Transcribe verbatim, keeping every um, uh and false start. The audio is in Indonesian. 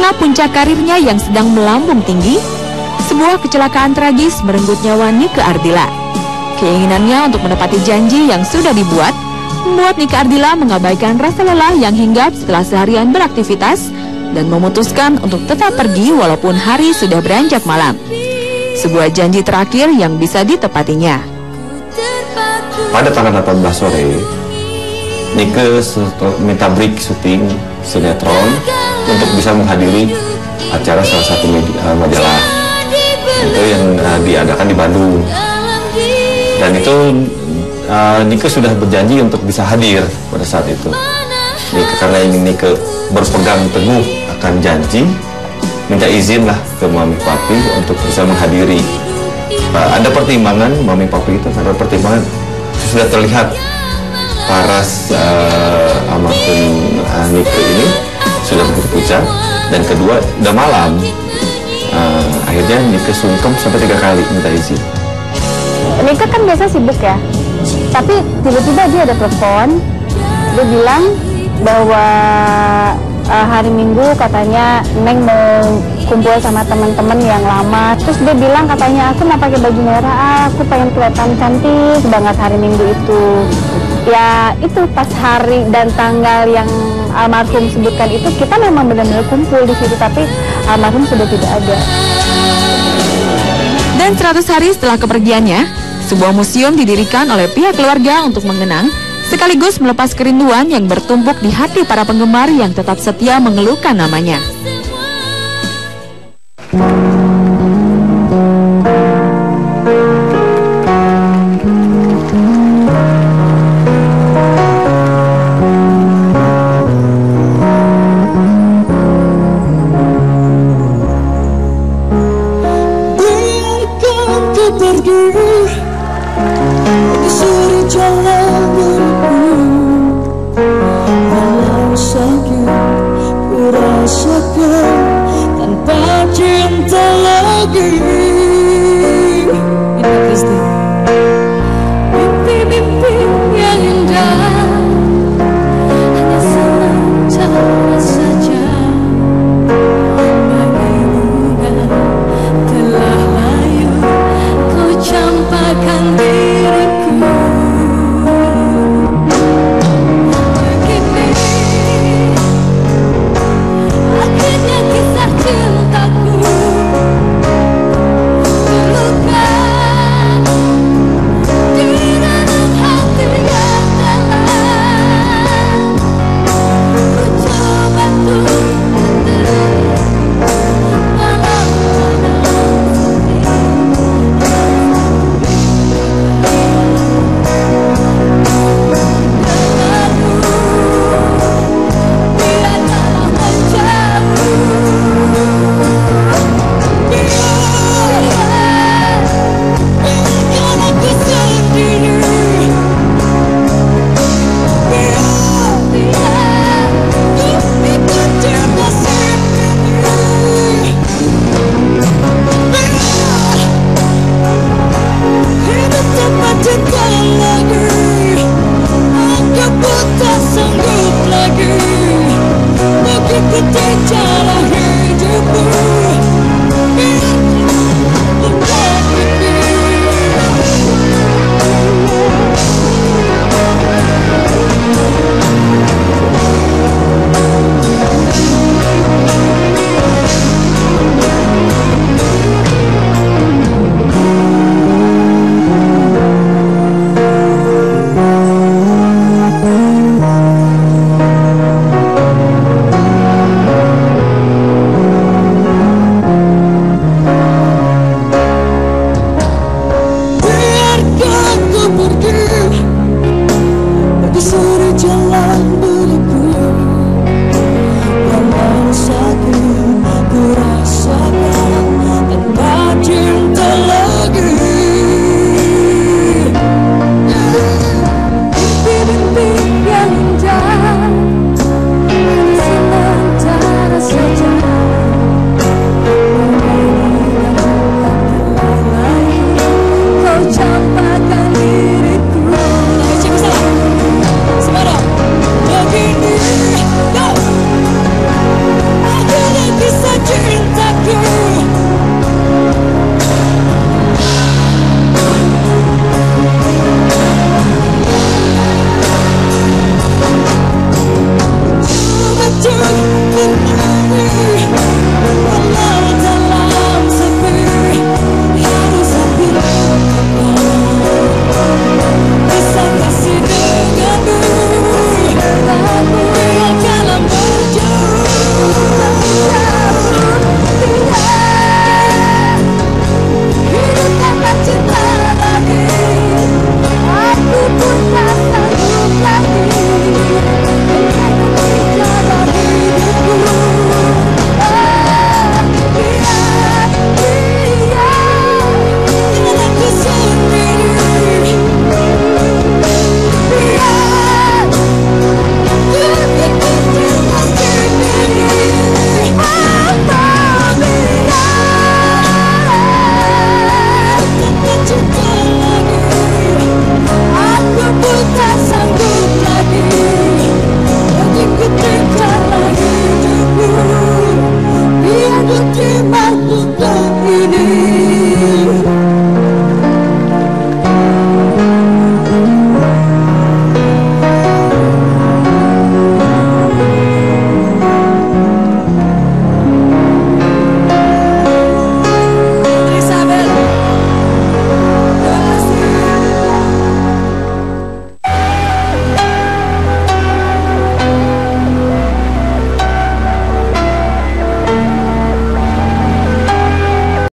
tengah puncak karirnya yang sedang melambung tinggi, sebuah kecelakaan tragis merenggut nyawa Nike Ardila. Keinginannya untuk menepati janji yang sudah dibuat membuat Nike Ardila mengabaikan rasa lelah yang hinggap setelah seharian beraktivitas dan memutuskan untuk tetap pergi walaupun hari sudah beranjak malam. Sebuah janji terakhir yang bisa ditepatinya. Pada tanggal delapan belas sore, Nike minta break syuting sinetron untuk bisa menghadiri acara salah satu media, majalah itu yang uh, diadakan di Bandung. Dan itu uh, Nike sudah berjanji untuk bisa hadir pada saat itu. Nike, karena ingin Nike berpegang teguh akan janji, minta izin lah ke mami papi untuk bisa menghadiri. Uh, ada pertimbangan mami papi itu, ada pertimbangan sudah terlihat paras uh, almarhum uh, Nike ini sudah berpucat, dan kedua udah malam. Uh, akhirnya Nike sungkem sampai tiga kali minta izin. Nike kan biasa sibuk ya, tapi tiba-tiba dia ada telepon, dia bilang bahwa uh, hari Minggu katanya Neng mau kumpul sama teman-teman yang lama. Terus dia bilang katanya aku mau pakai baju merah, aku pengen kelihatan cantik banget hari Minggu itu. Ya itu pas hari dan tanggal yang almarhum sebutkan itu kita memang benar-benar kumpul di situ, tapi almarhum sudah tidak ada. Dan seratus hari setelah kepergiannya, sebuah museum didirikan oleh pihak keluarga untuk mengenang sekaligus melepas kerinduan yang bertumpuk di hati para penggemar yang tetap setia mengeluhkan namanya.